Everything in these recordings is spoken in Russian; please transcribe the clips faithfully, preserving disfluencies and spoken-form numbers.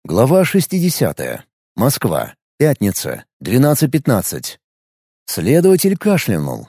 Глава шестидесятая. Москва. Пятница. двенадцать пятнадцать. Следователь кашлянул.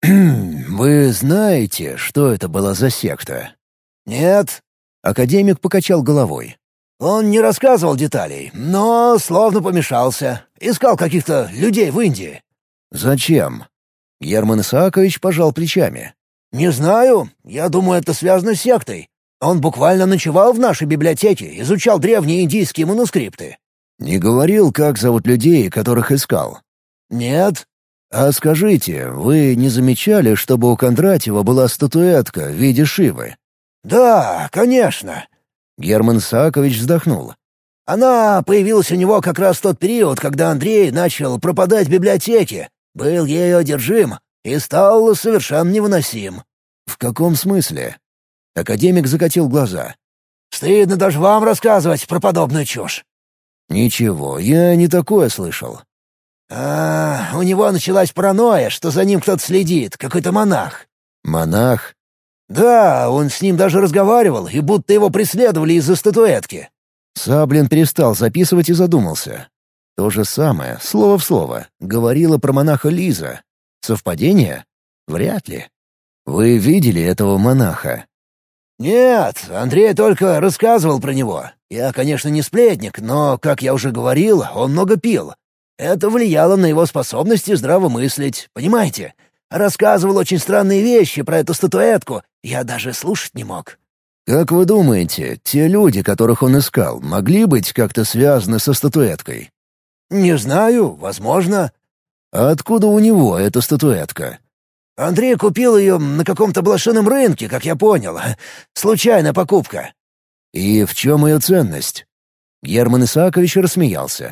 «Вы знаете, что это была за секта?» «Нет». Академик покачал головой. «Он не рассказывал деталей, но словно помешался. Искал каких-то людей в Индии». «Зачем?» Герман Исаакович пожал плечами. «Не знаю. Я думаю, это связано с сектой. Он буквально ночевал в нашей библиотеке, изучал древние индийские манускрипты». «Не говорил, как зовут людей, которых искал?» «Нет». «А скажите, вы не замечали, чтобы у Кондратьева была статуэтка в виде Шивы?» «Да, конечно». Герман Исаакович вздохнул. «Она появилась у него как раз в тот период, когда Андрей начал пропадать в библиотеке, был ею одержим и стал совершенно невыносим». «В каком смысле?» Академик закатил глаза. «Стыдно даже вам рассказывать про подобную чушь». «Ничего, я не такое слышал». «А, у него началась паранойя, что за ним кто-то следит, какой-то монах». «Монах?» «Да, он с ним даже разговаривал, и будто его преследовали из-за статуэтки». Саблин перестал записывать и задумался. То же самое, слово в слово, говорила про монаха Лиза. Совпадение? Вряд ли. Вы видели этого монаха? «Нет, Андрей только рассказывал про него. Я, конечно, не сплетник, но, как я уже говорил, он много пил. Это влияло на его способности здраво мыслить, понимаете? Рассказывал очень странные вещи про эту статуэтку, я даже слушать не мог». «Как вы думаете, те люди, которых он искал, могли быть как-то связаны со статуэткой?» «Не знаю, возможно». «А откуда у него эта статуэтка?» «Андрей купил ее на каком-то блошином рынке, как я понял. Случайная покупка». «И в чем ее ценность?» Герман Исаакович рассмеялся.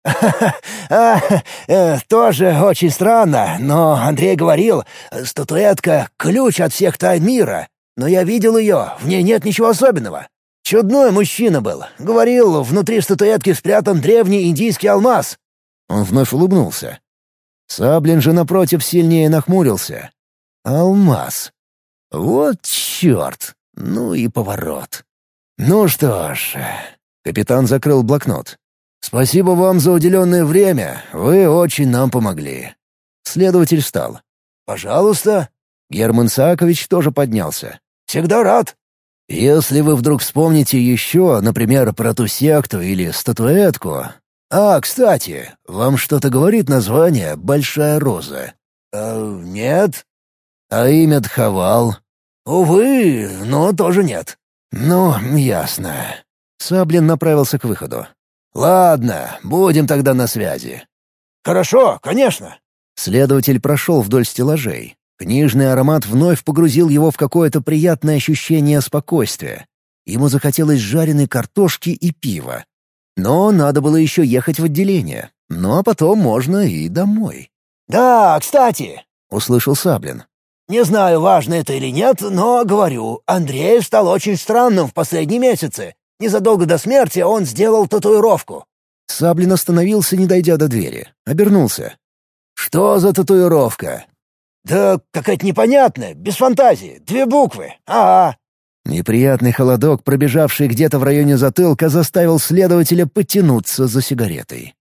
А, э, тоже очень странно, но Андрей говорил, статуэтка — ключ от всех тайн мира. Но я видел ее, в ней нет ничего особенного. Чудной мужчина был. Говорил, внутри статуэтки спрятан древний индийский алмаз». Он вновь улыбнулся. Саблин же, напротив, сильнее нахмурился. «Алмаз. Вот черт! Ну и поворот. Ну что ж...» Капитан закрыл блокнот. «Спасибо вам за уделенное время. Вы очень нам помогли». Следователь встал. «Пожалуйста». Герман Саакович тоже поднялся. «Всегда рад». «Если вы вдруг вспомните еще, например, про ту секту или статуэтку... А, кстати, вам что-то говорит название «Большая роза»?» «Э, нет». «А имя Дхавал?» «Увы, но тоже нет». «Ну, ясно». Саблин направился к выходу. «Ладно, будем тогда на связи». «Хорошо, конечно». Следователь прошел вдоль стеллажей. Книжный аромат вновь погрузил его в какое-то приятное ощущение спокойствия. Ему захотелось жареной картошки и пива. Но надо было еще ехать в отделение. Ну а потом можно и домой. «Да, кстати», — услышал Саблин. «Не знаю, важно это или нет, но, говорю, Андрей стал очень странным в последние месяцы. Незадолго до смерти он сделал татуировку». Саблин остановился, не дойдя до двери. Обернулся. «Что за татуировка?» «Да какая-то непонятная, без фантазии. Две буквы. Ага». Неприятный холодок, пробежавший где-то в районе затылка, заставил следователя потянуться за сигаретой.